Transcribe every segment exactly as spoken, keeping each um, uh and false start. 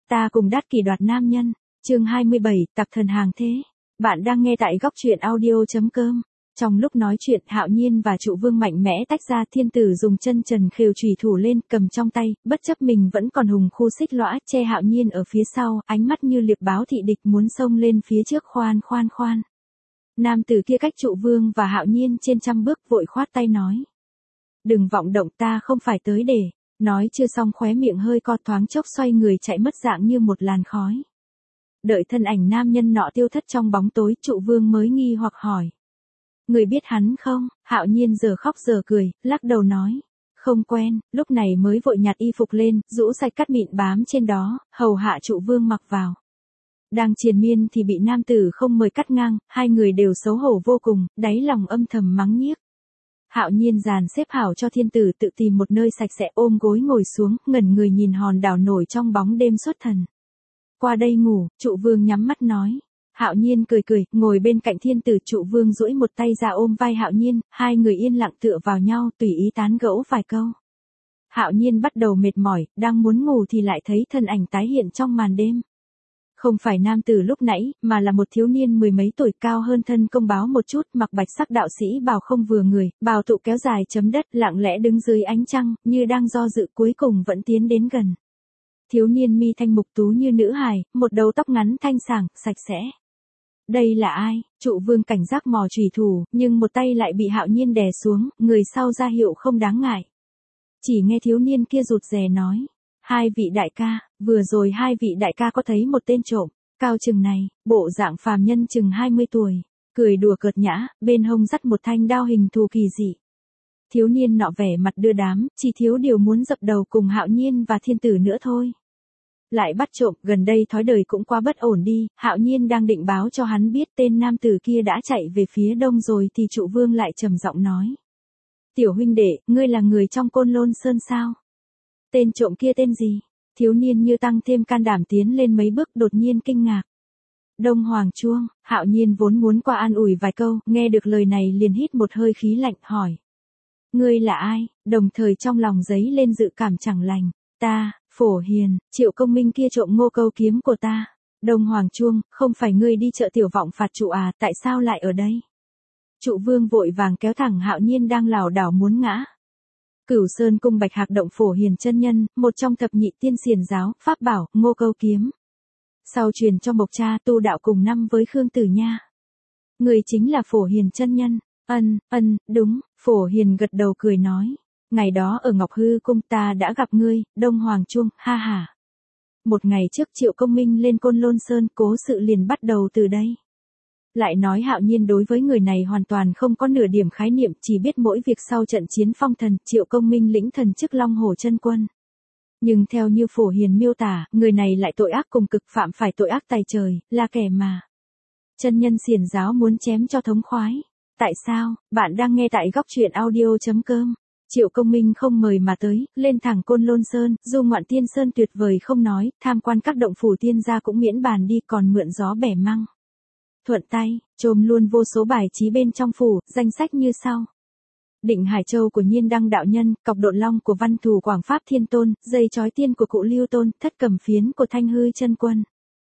Ta cùng Đát Kỷ đoạt nam nhân. Chương hai mươi bảy, Tặc thần hàng thế. Bạn đang nghe tại góc truyện audio chấm com. Trong lúc nói chuyện, Hạo Nhiên và Trụ Vương mạnh mẽ tách ra, thiên tử dùng chân trần khều chùy thủ lên, cầm trong tay, bất chấp mình vẫn còn hùng khu xích lõa, che Hạo Nhiên ở phía sau, ánh mắt như liệp báo thị địch muốn xông lên phía trước. Khoan khoan khoan. Nam tử kia cách Trụ Vương và Hạo Nhiên trên trăm bước, vội khoát tay nói. Đừng vọng động, ta không phải tới để. Nói chưa xong, khóe miệng hơi co, thoáng chốc xoay người chạy mất dạng như một làn khói. Đợi thân ảnh nam nhân nọ tiêu thất trong bóng tối, Trụ Vương mới nghi hoặc hỏi. Người biết hắn không? Hạo Nhiên giờ khóc giờ cười, lắc đầu nói. Không quen. Lúc này mới vội nhặt y phục lên, rũ sạch cát mịn bám trên đó, hầu hạ Trụ Vương mặc vào. Đang triền miên thì bị nam tử không mời cắt ngang, hai người đều xấu hổ vô cùng, đáy lòng âm thầm mắng nhiếc. Hạo Nhiên dàn xếp hảo cho thiên tử, tự tìm một nơi sạch sẽ ôm gối ngồi xuống, ngẩn người nhìn hòn đảo nổi trong bóng đêm xuất thần. Qua đây ngủ. Trụ Vương nhắm mắt nói. Hạo Nhiên cười cười, ngồi bên cạnh thiên tử. Trụ Vương duỗi một tay ra ôm vai Hạo Nhiên, hai người yên lặng tựa vào nhau, tùy ý tán gẫu vài câu. Hạo Nhiên bắt đầu mệt mỏi, đang muốn ngủ thì lại thấy thân ảnh tái hiện trong màn đêm. Không phải nam tử lúc nãy, mà là một thiếu niên mười mấy tuổi, cao hơn thân công báo một chút, mặc bạch sắc đạo sĩ bào không vừa người, bào tụ kéo dài chấm đất, lặng lẽ đứng dưới ánh trăng, như đang do dự, cuối cùng vẫn tiến đến gần. Thiếu niên mi thanh mục tú như nữ hài, một đầu tóc ngắn thanh sảng, sạch sẽ. Đây là ai? Trụ Vương cảnh giác mò chùy thủ, nhưng một tay lại bị Hạo Nhiên đè xuống, người sau ra hiệu không đáng ngại. Chỉ nghe thiếu niên kia rụt rè nói. Hai vị đại ca, vừa rồi hai vị đại ca có thấy một tên trộm, cao chừng này, bộ dạng phàm nhân chừng hai mươi tuổi, cười đùa cợt nhã, bên hông dắt một thanh đao hình thù kỳ dị. Thiếu niên nọ vẻ mặt đưa đám, chỉ thiếu điều muốn dập đầu cùng Hạo Nhiên và thiên tử nữa thôi. Lại bắt trộm, gần đây thói đời cũng quá bất ổn đi. Hạo Nhiên đang định báo cho hắn biết tên nam tử kia đã chạy về phía đông rồi thì Trụ Vương lại trầm giọng nói. Tiểu huynh đệ, ngươi là người trong Côn Lôn Sơn sao? Tên trộm kia tên gì? Thiếu niên như tăng thêm can đảm tiến lên mấy bước, đột nhiên kinh ngạc. Đông Hoàng Chuông. Hạo Nhiên vốn muốn qua an ủi vài câu, nghe được lời này liền hít một hơi khí lạnh, hỏi. Ngươi là ai? Đồng thời trong lòng dấy lên dự cảm chẳng lành. Ta, Phổ Hiền, Triệu Công Minh kia trộm Ngô Câu kiếm của ta. Đông Hoàng Chuông, không phải ngươi đi chợ Tiểu Vọng phạt Trụ à, tại sao lại ở đây? Trụ Vương vội vàng kéo thẳng Hạo Nhiên đang lảo đảo muốn ngã. Cửu Sơn cung Bạch Hạc động Phổ Hiền chân nhân, một trong thập nhị tiên xiển giáo, pháp bảo, Ngô Câu kiếm. Sau truyền cho Mộc Cha tu đạo cùng năm với Khương Tử Nha. Người chính là Phổ Hiền chân nhân. Ân, ân, đúng. Phổ Hiền gật đầu cười nói. Ngày đó ở Ngọc Hư cung ta đã gặp ngươi, Đông Hoàng Chuông, ha ha. Một ngày trước Triệu Công Minh lên Côn Lôn Sơn, cố sự liền bắt đầu từ đây. Lại nói Hạo Nhiên đối với người này hoàn toàn không có nửa điểm khái niệm, chỉ biết mỗi việc sau trận chiến phong thần, Triệu Công Minh lĩnh thần chức Long Hổ chân quân. Nhưng theo như Phổ Hiền miêu tả, người này lại tội ác cùng cực, phạm phải tội ác tày trời, là kẻ mà chân nhân xiển giáo muốn chém cho thống khoái. Tại sao? Bạn đang nghe tại góc truyện audio chấm com. Triệu Công Minh không mời mà tới, lên thẳng Côn Lôn Sơn, du ngoạn tiên sơn tuyệt vời không nói, tham quan các động phủ tiên gia cũng miễn bàn đi, còn mượn gió bẻ măng. Thuận tay, trôm luôn vô số bài trí bên trong phủ, danh sách như sau. Định Hải Châu của Nhiên Đăng đạo nhân, Cọc Độn Long của Văn Thù Quảng Pháp Thiên Tôn, Dây Chói Tiên của Cụ Lưu Tôn, Thất Cầm Phiến của Thanh Hư chân quân.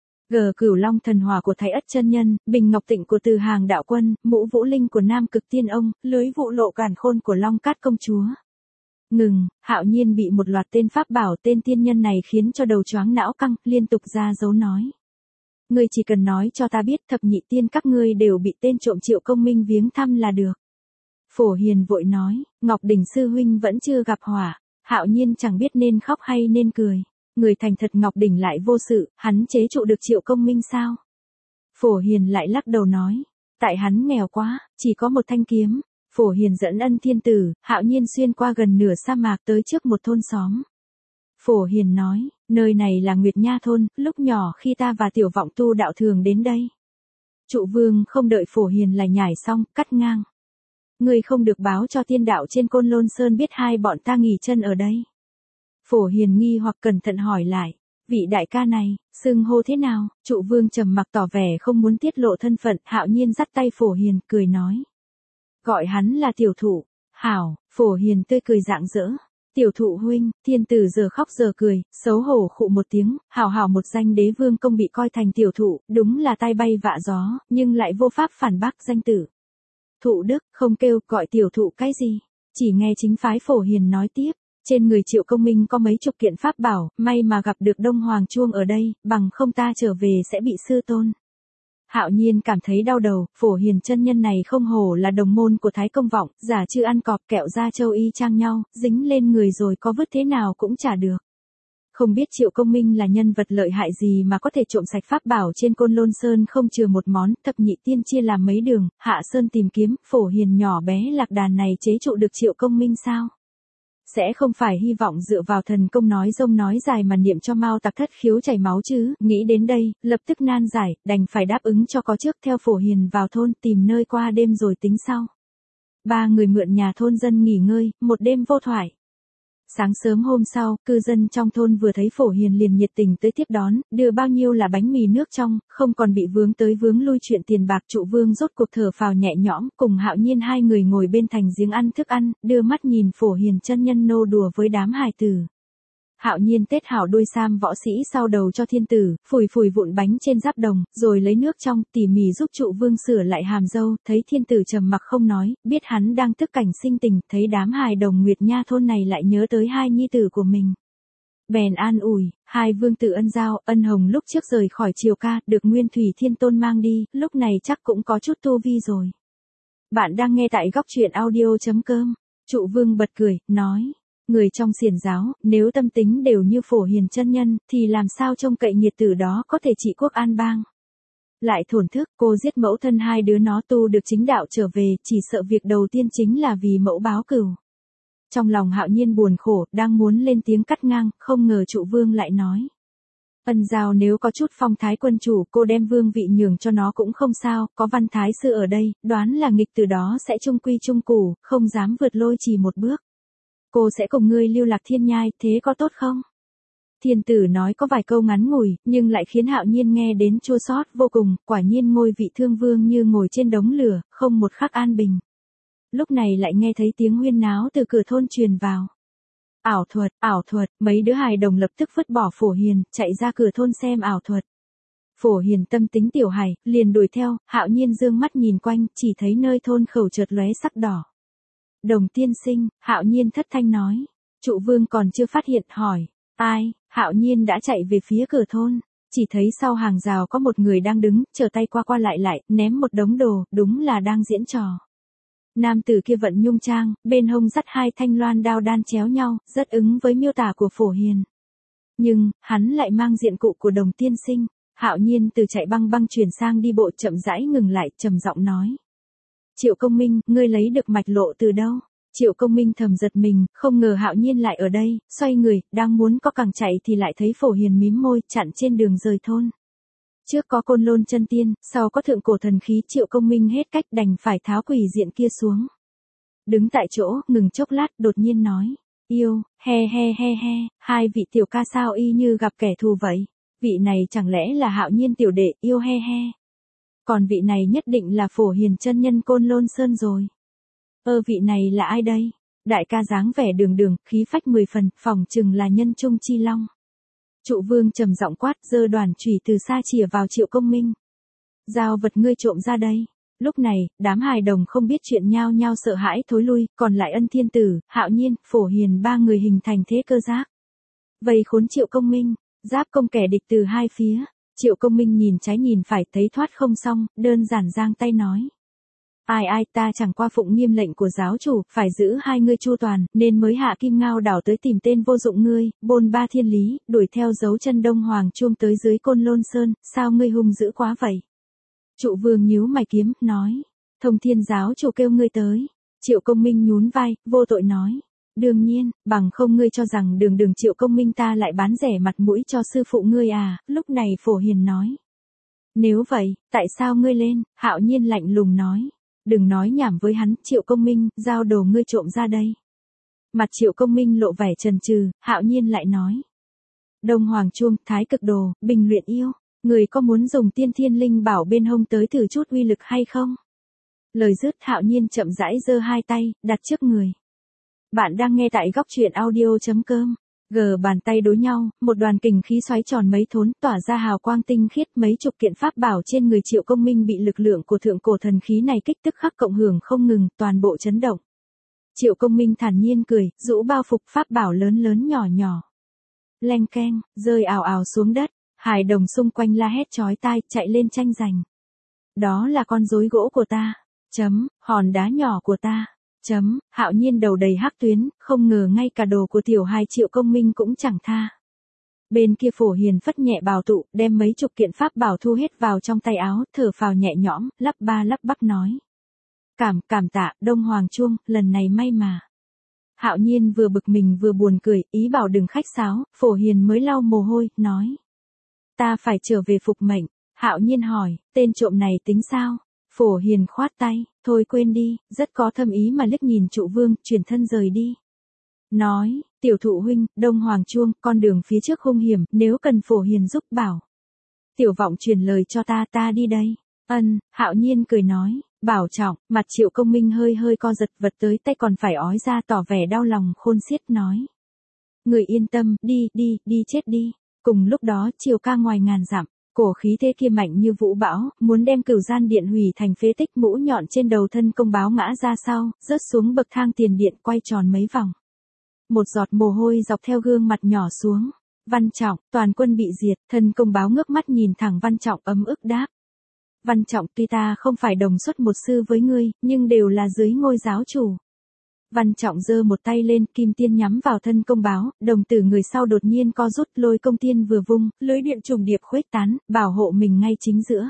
Gờ Cửu Long Thần Hỏa của Thái Ất chân nhân, Bình Ngọc Tịnh của Từ Hàng đạo quân, Mũ Vũ Linh của Nam Cực Tiên ông, Lưới Vụ Lộ Càn Khôn của Long Cát công chúa. Ngừng. Hạo Nhiên bị một loạt tên pháp bảo, tên tiên nhân này khiến cho đầu choáng não căng, liên tục ra dấu nói. Ngươi chỉ cần nói cho ta biết thập nhị tiên các ngươi đều bị tên trộm Triệu Công Minh viếng thăm là được. Phổ Hiền vội nói, Ngọc Đỉnh sư huynh vẫn chưa gặp hỏa. Hạo Nhiên chẳng biết nên khóc hay nên cười. Người thành thật Ngọc Đỉnh lại vô sự, hắn chế trụ được Triệu Công Minh sao? Phổ Hiền lại lắc đầu nói, tại hắn nghèo quá, chỉ có một thanh kiếm. Phổ Hiền dẫn ân thiên tử, Hạo Nhiên xuyên qua gần nửa sa mạc tới trước một thôn xóm. Phổ Hiền nói, nơi này là Nguyệt Nha thôn, lúc nhỏ khi ta và Tiểu Vọng tu đạo thường đến đây. Trụ Vương không đợi Phổ Hiền lại nhảy xong, cắt ngang. Ngươi không được báo cho tiên đạo trên Côn Lôn Sơn biết hai bọn ta nghỉ chân ở đây. Phổ Hiền nghi hoặc cẩn thận hỏi lại, vị đại ca này, xưng hô thế nào? Trụ Vương trầm mặc tỏ vẻ không muốn tiết lộ thân phận. Hạo Nhiên dắt tay Phổ Hiền, cười nói. Gọi hắn là tiểu thụ. Hảo. Phổ Hiền tươi cười rạng rỡ. Tiểu thụ huynh, thiên tử giờ khóc giờ cười, xấu hổ khụ một tiếng, hào hào một danh đế vương công bị coi thành tiểu thụ, đúng là tai bay vạ gió, nhưng lại vô pháp phản bác danh tử. Thụ đức, không kêu, gọi tiểu thụ cái gì? Chỉ nghe chính phái Phổ Hiền nói tiếp, trên người Triệu Công Minh có mấy chục kiện pháp bảo, may mà gặp được Đông Hoàng Chuông ở đây, bằng không ta trở về sẽ bị sư tôn. Hạo Nhiên cảm thấy đau đầu, Phổ Hiền chân nhân này không hổ là đồng môn của Thái Công Vọng, giả chưa ăn cọp kẹo da châu y chang nhau, dính lên người rồi có vứt thế nào cũng chả được. Không biết Triệu Công Minh là nhân vật lợi hại gì mà có thể trộm sạch pháp bảo trên Côn Lôn Sơn không chừa một món, thập nhị tiên chia làm mấy đường, Hạ Sơn tìm kiếm, Phổ Hiền nhỏ bé lạc đàn này chế trụ được Triệu Công Minh sao? Sẽ không phải hy vọng dựa vào thần công nói rông nói dài mà niệm cho Mao Tặc Thất khiếu chảy máu chứ, nghĩ đến đây, lập tức nan giải, đành phải đáp ứng cho có trước theo Phổ Hiền vào thôn tìm nơi qua đêm rồi tính sau. Ba người mượn nhà thôn dân nghỉ ngơi, một đêm vô thoại. Sáng sớm hôm sau, cư dân trong thôn vừa thấy Phổ Hiền liền nhiệt tình tới tiếp đón, đưa bao nhiêu là bánh mì nước trong, không còn bị vướng tới vướng lui chuyện tiền bạc. Trụ Vương rốt cuộc thở phào nhẹ nhõm, cùng Hạo Nhiên hai người ngồi bên thành giếng ăn thức ăn, đưa mắt nhìn Phổ Hiền chân nhân nô đùa với đám hài tử. Hạo Nhiên tết hảo đôi sam võ sĩ sau đầu cho thiên tử, phủi phủi vụn bánh trên giáp đồng, rồi lấy nước trong, tỉ mỉ giúp Trụ Vương sửa lại hàm râu, thấy thiên tử trầm mặc không nói, biết hắn đang tức cảnh sinh tình, thấy đám hài đồng Nguyệt Nha thôn này lại nhớ tới hai nhi tử của mình. Bèn an ủi, hai vương tử Ân Giao, Ân Hồng lúc trước rời khỏi Triều Ca, được Nguyên Thủy Thiên Tôn mang đi, lúc này chắc cũng có chút tu vi rồi. Bạn đang nghe tại góc truyện audio chấm com. Trụ Vương bật cười, nói. Người trong xiển giáo, nếu tâm tính đều như Phổ Hiền chân nhân, thì làm sao trông cậy nghiệt tử đó có thể trị quốc an bang. Lại thổn thức, cô giết mẫu thân hai đứa nó tu được chính đạo trở về, chỉ sợ việc đầu tiên chính là vì mẫu báo cửu. Trong lòng Hạo Nhiên buồn khổ, đang muốn lên tiếng cắt ngang, không ngờ Trụ Vương lại nói. Ân Giao nếu có chút phong thái quân chủ, cô đem vương vị nhường cho nó cũng không sao, có Văn Thái Sư ở đây, đoán là nghịch từ đó sẽ trung quy trung củ, không dám vượt lôi chỉ một bước. Cô sẽ cùng ngươi lưu lạc thiên nhai, thế có tốt không? Thiên tử nói có vài câu ngắn ngủi, nhưng lại khiến Hạo Nhiên nghe đến chua xót vô cùng, quả nhiên ngôi vị thương vương như ngồi trên đống lửa, không một khắc an bình. Lúc này lại nghe thấy tiếng huyên náo từ cửa thôn truyền vào. Ảo thuật, ảo thuật, mấy đứa hài đồng lập tức vứt bỏ Phổ Hiền, chạy ra cửa thôn xem ảo thuật. Phổ Hiền tâm tính tiểu hài, liền đuổi theo, Hạo Nhiên dương mắt nhìn quanh, chỉ thấy nơi thôn khẩu chợt lóe sắc đỏ. Đồng tiên sinh, Hạo Nhiên thất thanh nói. Trụ Vương còn chưa phát hiện, hỏi. Ai? Hạo Nhiên đã chạy về phía cửa thôn. Chỉ thấy sau hàng rào có một người đang đứng, trở tay qua qua lại lại, ném một đống đồ, đúng là đang diễn trò. Nam tử kia vận nhung trang, bên hông dắt hai thanh loan đao đan chéo nhau, rất ứng với miêu tả của Phổ Hiền. Nhưng, hắn lại mang diện cụ của đồng tiên sinh. Hạo Nhiên từ chạy băng băng chuyển sang đi bộ chậm rãi ngừng lại, trầm giọng nói. Triệu Công Minh, ngươi lấy được mạch lộ từ đâu? Triệu Công Minh thầm giật mình, không ngờ Hạo Nhiên lại ở đây, xoay người, đang muốn có cẳng chạy thì lại thấy Phổ Hiền mím môi, chặn trên đường rời thôn. Trước có Côn Lôn chân tiên, sau có thượng cổ thần khí, Triệu Công Minh hết cách đành phải tháo quỷ diện kia xuống. Đứng tại chỗ, ngừng chốc lát, đột nhiên nói. Yêu, he he he he, hai vị tiểu ca sao y như gặp kẻ thù vậy? Vị này chẳng lẽ là Hạo Nhiên tiểu đệ, yêu he he. Còn vị này nhất định là Phổ Hiền chân nhân Côn Lôn Sơn rồi. Ơ vị này là ai đây? Đại ca dáng vẻ đường đường, khí phách mười phần, phỏng chừng là nhân trung chi long. Trụ Vương trầm giọng quát, giơ đoàn chùy từ xa chìa vào Triệu Công Minh. Giao vật ngươi trộm ra đây. Lúc này, đám hài đồng không biết chuyện nhao nhao sợ hãi thối lui, còn lại Ân Thiên Tử, Hạo Nhiên, Phổ Hiền ba người hình thành thế cơ giác. Vây khốn Triệu Công Minh, giáp công kẻ địch từ hai phía. Triệu Công Minh nhìn trái nhìn phải thấy thoát không xong, đơn giản giang tay nói. Ai ai ta chẳng qua phụng nghiêm lệnh của giáo chủ, phải giữ hai ngươi chu toàn, nên mới hạ Kim Ngao đảo tới tìm tên vô dụng ngươi, bôn ba thiên lý, đuổi theo dấu chân Đông Hoàng Chuông tới dưới Côn Lôn Sơn, sao ngươi hung dữ quá vậy? Trụ Vương nhíu mày kiếm, nói. Thông Thiên giáo chủ kêu ngươi tới. Triệu Công Minh nhún vai, vô tội nói. Đương nhiên, bằng không ngươi cho rằng đường đường Triệu Công Minh ta lại bán rẻ mặt mũi cho sư phụ ngươi à, lúc này Phổ Hiền nói. Nếu vậy, tại sao ngươi lên? Hạo Nhiên lạnh lùng nói. Đừng nói nhảm với hắn, Triệu Công Minh, giao đồ ngươi trộm ra đây. Mặt Triệu Công Minh lộ vẻ chần chừ, Hạo Nhiên lại nói. Đông Hoàng Chuông, Thái Cực Đồ, Bình Luyện Yêu, người có muốn dùng tiên thiên linh bảo bên hông tới thử chút uy lực hay không? Lời dứt, Hạo Nhiên chậm rãi giơ hai tay, đặt trước người. Bạn đang nghe tại góc truyện audio.com. Gờ bàn tay đối nhau, một đoàn kình khí xoáy tròn mấy thốn, tỏa ra hào quang tinh khiết, mấy chục kiện pháp bảo trên người Triệu Công Minh bị lực lượng của thượng cổ thần khí này kích tức khắc cộng hưởng không ngừng, toàn bộ chấn động. Triệu Công Minh thản nhiên cười, rũ bao phục pháp bảo lớn lớn nhỏ nhỏ. Leng keng, rơi ào ào xuống đất, hài đồng xung quanh la hét chói tai, chạy lên tranh giành. Đó là con rối gỗ của ta. Chấm, hòn đá nhỏ của ta. Chấm, Hạo Nhiên đầu đầy hắc tuyến, không ngờ ngay cả đồ của tiểu hài Triệu Công Minh cũng chẳng tha. Bên kia Phổ Hiền phất nhẹ bào tụ, đem mấy chục kiện pháp bảo thu hết vào trong tay áo, thở phào nhẹ nhõm, lắp ba lắp bắp nói. Cảm, cảm tạ, Đông Hoàng Chuông, lần này may mà. Hạo Nhiên vừa bực mình vừa buồn cười, ý bảo đừng khách sáo, Phổ Hiền mới lau mồ hôi, nói. Ta phải trở về phục mệnh. Hạo Nhiên hỏi, tên trộm này tính sao? Phổ Hiền khoát tay, thôi quên đi, rất có thâm ý mà liếc nhìn trụ vương, chuyển thân rời đi. Nói, tiểu thụ huynh, Đông Hoàng Chuông, con đường phía trước hung hiểm, nếu cần Phổ Hiền giúp bảo. Tiểu vọng truyền lời cho ta, ta đi đây. Ân, Hạo Nhiên cười nói, bảo trọng, mặt Triệu Công Minh hơi hơi co giật, vật tới tay còn phải ói ra, tỏ vẻ đau lòng khôn xiết nói. Người yên tâm, đi, đi, đi chết đi. Cùng lúc đó Triều ca ngoài ngàn dặm. Cổ khí thế kia mạnh như vũ bão, muốn đem Cửu Gian Điện hủy thành phế tích, mũ nhọn trên đầu Thân Công Báo ngã ra sau, rớt xuống bậc thang tiền điện, quay tròn mấy vòng. Một giọt mồ hôi dọc theo gương mặt nhỏ xuống. Văn Trọng, toàn quân bị diệt, Thân Công Báo ngước mắt nhìn thẳng Văn Trọng ấm ức đáp. Văn Trọng, tuy ta không phải đồng xuất một sư với ngươi, nhưng đều là dưới ngôi giáo chủ. Văn Trọng giơ một tay lên, kim tiên nhắm vào Thân Công Báo, đồng tử người sau đột nhiên co rút, lôi công tiên vừa vung, lưới điện trùng điệp khuếch tán, bảo hộ mình ngay chính giữa.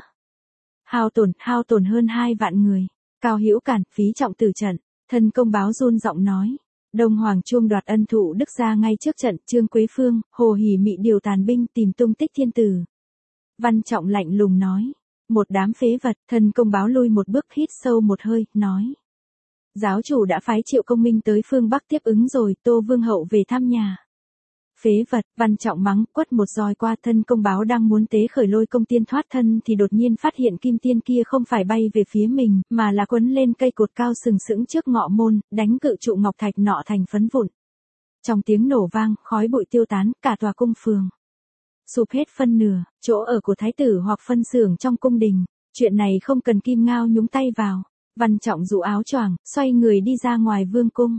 Hao tổn, hao tổn hơn hai vạn người. Cao Hữu Cản, phí trọng tử trận. Thân Công Báo run giọng nói. Đông Hoàng Chuông đoạt ân thụ đức ra ngay trước trận, Trương Quế Phương, Hồ Hỉ Mị điều tàn binh tìm tung tích thiên tử. Văn Trọng lạnh lùng nói. Một đám phế vật. Thân Công Báo lui một bước, hít sâu một hơi, nói. Giáo chủ đã phái Triệu Công Minh tới phương Bắc tiếp ứng rồi, Tô Vương hậu về thăm nhà. Phế vật, Văn Trọng mắng, quất một roi qua. Thân Công Báo đang muốn tế khởi lôi công tiên thoát thân thì đột nhiên phát hiện kim tiên kia không phải bay về phía mình, mà là quấn lên cây cột cao sừng sững trước ngọ môn, đánh cự trụ ngọc thạch nọ thành phấn vụn. Trong tiếng nổ vang, khói bụi tiêu tán, cả tòa cung phường sụp hết phân nửa, chỗ ở của thái tử hoặc phân xưởng trong cung đình. Chuyện này không cần Kim Ngao nhúng tay vào. Văn Trọng dụ áo choàng, xoay người đi ra ngoài vương cung.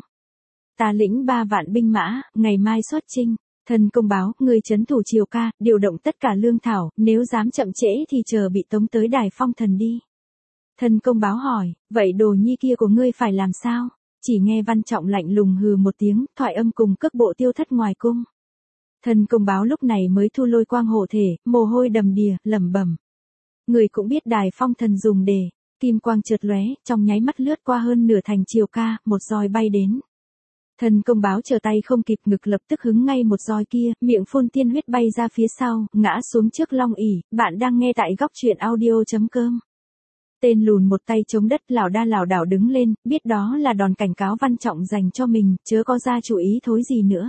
Ta lĩnh ba vạn binh mã, ngày mai xuất chinh. Thân Công Báo, người trấn thủ Triều ca, điều động tất cả lương thảo, nếu dám chậm trễ thì chờ bị tống tới Đài Phong Thần đi. Thân Công Báo hỏi, vậy đồ nhi kia của ngươi phải làm sao? Chỉ nghe Văn Trọng lạnh lùng hừ một tiếng, thoại âm cùng cước bộ tiêu thất ngoài cung. Thân Công Báo lúc này mới thu lôi quang hộ thể, mồ hôi đầm đìa, lẩm bẩm. Người cũng biết Đài Phong Thần dùng để. Kim quang chợt lóe, trong nháy mắt lướt qua hơn nửa thành Triều ca, một roi bay đến. Thân Công Báo chờ tay không kịp, ngực lập tức hứng ngay một roi kia, miệng phun tiên huyết bay ra phía sau, ngã xuống trước long ỷ. Bạn đang nghe tại góc truyện audio.com. Tên lùn một tay chống đất lảo đa lảo đảo đứng lên, biết đó là đòn cảnh cáo Văn Trọng dành cho mình, chớ có ra chủ ý thối gì nữa.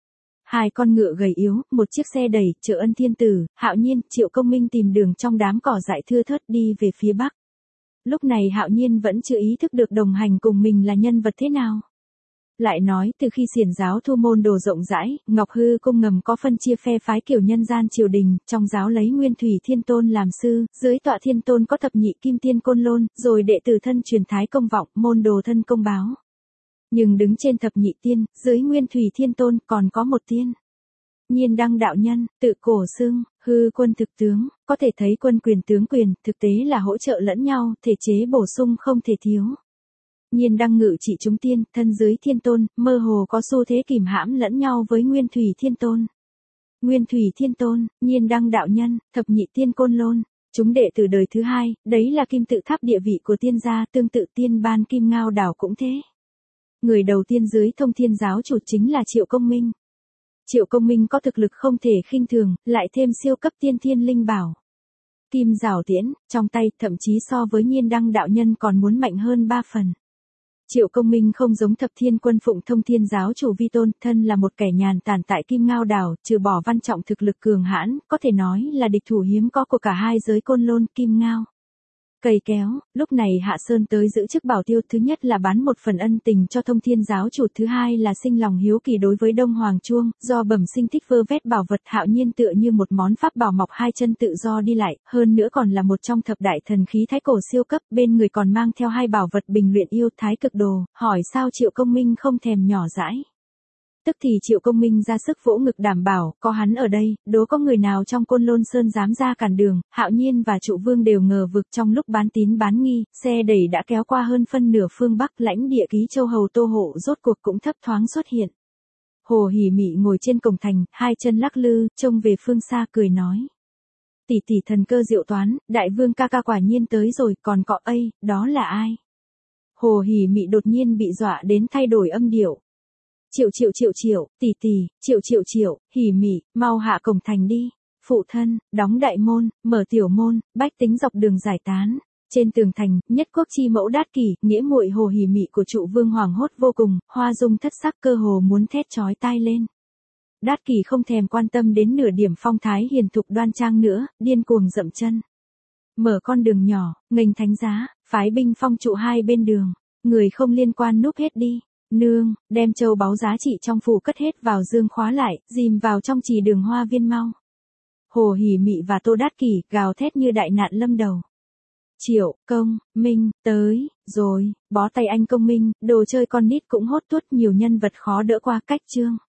Hai con ngựa gầy yếu, một chiếc xe đẩy, chở Ân Thiên Tử, Hạo Nhiên, Triệu Công Minh tìm đường trong đám cỏ dại thưa thớt đi về phía bắc. Lúc này Hạo Nhiên vẫn chưa ý thức được đồng hành cùng mình là nhân vật thế nào. Lại nói, từ khi xiển giáo thu môn đồ rộng rãi, Ngọc Hư cung ngầm có phân chia phe phái kiểu nhân gian triều đình, trong giáo lấy Nguyên Thủy Thiên Tôn làm sư, dưới tọa Thiên Tôn có thập nhị kim tiên Côn Lôn, rồi đệ tử thân truyền Thái Công Vọng, môn đồ Thân Công Báo. Nhưng đứng trên thập nhị tiên, dưới Nguyên Thủy Thiên Tôn còn có một tiên. Nhiên Đăng đạo nhân, tự cổ xưng, hư quân thực tướng, có thể thấy quân quyền tướng quyền, thực tế là hỗ trợ lẫn nhau, thể chế bổ sung không thể thiếu. Nhiên Đăng ngự trị chúng tiên, thân dưới Thiên Tôn, mơ hồ có xu thế kìm hãm lẫn nhau với Nguyên Thủy Thiên Tôn. Nguyên Thủy Thiên Tôn, Nhiên Đăng đạo nhân, thập nhị tiên Côn Lôn, chúng đệ từ đời thứ hai, đấy là kim tự tháp địa vị của tiên gia, tương tự tiên ban Kim Ngao đảo cũng thế. Người đầu tiên dưới Thông Thiên giáo chủ chính là Triệu Công Minh. Triệu Công Minh có thực lực không thể khinh thường, lại thêm siêu cấp tiên thiên linh bảo. Kim Giảo Tiễn, trong tay, thậm chí so với Nhiên Đăng đạo nhân còn muốn mạnh hơn ba phần. Triệu Công Minh không giống Thập Thiên Quân phụng Thông Thiên giáo chủ vi tôn, thân là một kẻ nhàn tản tại Kim Ngao đảo, trừ bỏ Văn Trọng thực lực cường hãn, có thể nói là địch thủ hiếm có của cả hai giới Côn Lôn, Kim Ngao. Cầy kéo, lúc này Hạ Sơn tới giữ chức bảo tiêu, thứ nhất là bán một phần ân tình cho Thông Thiên giáo chủ, thứ hai là sinh lòng hiếu kỳ đối với Đông Hoàng Chuông, do bẩm sinh thích vơ vét bảo vật, Hạo Nhiên tựa như một món pháp bảo mọc hai chân tự do đi lại, hơn nữa còn là một trong thập đại thần khí thái cổ siêu cấp, bên người còn mang theo hai bảo vật bình luyện yêu thái cực đồ, hỏi sao Triệu Công Minh không thèm nhỏ dãi. Tức thì Triệu Công Minh ra sức vỗ ngực đảm bảo, có hắn ở đây, đố có người nào trong Côn Lôn Sơn dám ra cản đường. Hạo Nhiên và Trụ Vương đều ngờ vực, trong lúc bán tín bán nghi, xe đẩy đã kéo qua hơn phân nửa phương Bắc, lãnh địa ký châu hầu Tô Hộ rốt cuộc cũng thấp thoáng xuất hiện. Hồ Hỉ Mị ngồi trên cổng thành, hai chân lắc lư, trông về phương xa cười nói. Tỷ tỷ thần cơ diệu toán, đại vương ca ca quả nhiên tới rồi, còn cọ ây, đó là ai? Hồ Hỉ Mị đột nhiên bị dọa đến thay đổi âm điệu. Triệu triệu triệu triệu, tỷ tỷ, triệu triệu triệu, Hỉ Mị, mau hạ cổng thành đi. Phụ thân, đóng đại môn, mở tiểu môn, bách tính dọc đường giải tán. Trên tường thành, nhất quốc chi mẫu Đát Kỷ, nghĩa muội Hồ Hỉ Mị của Trụ Vương hoảng hốt vô cùng, hoa dung thất sắc, cơ hồ muốn thét chói tai lên. Đát Kỷ không thèm quan tâm đến nửa điểm phong thái hiền thục đoan trang nữa, điên cuồng dậm chân. Mở con đường nhỏ, nghênh thánh giá, phái binh phong trụ hai bên đường, người không liên quan núp hết đi. Nương, đem châu báu giá trị trong phủ cất hết vào dương khóa lại, dìm vào trong trì đường hoa viên mau. Hồ Hỉ Mị và Tô Đát Kỷ gào thét như đại nạn lâm đầu. Triệu, Công, Minh, tới, rồi, bó tay anh Công Minh, đồ chơi con nít cũng hốt tuốt, nhiều nhân vật khó đỡ qua cách chương.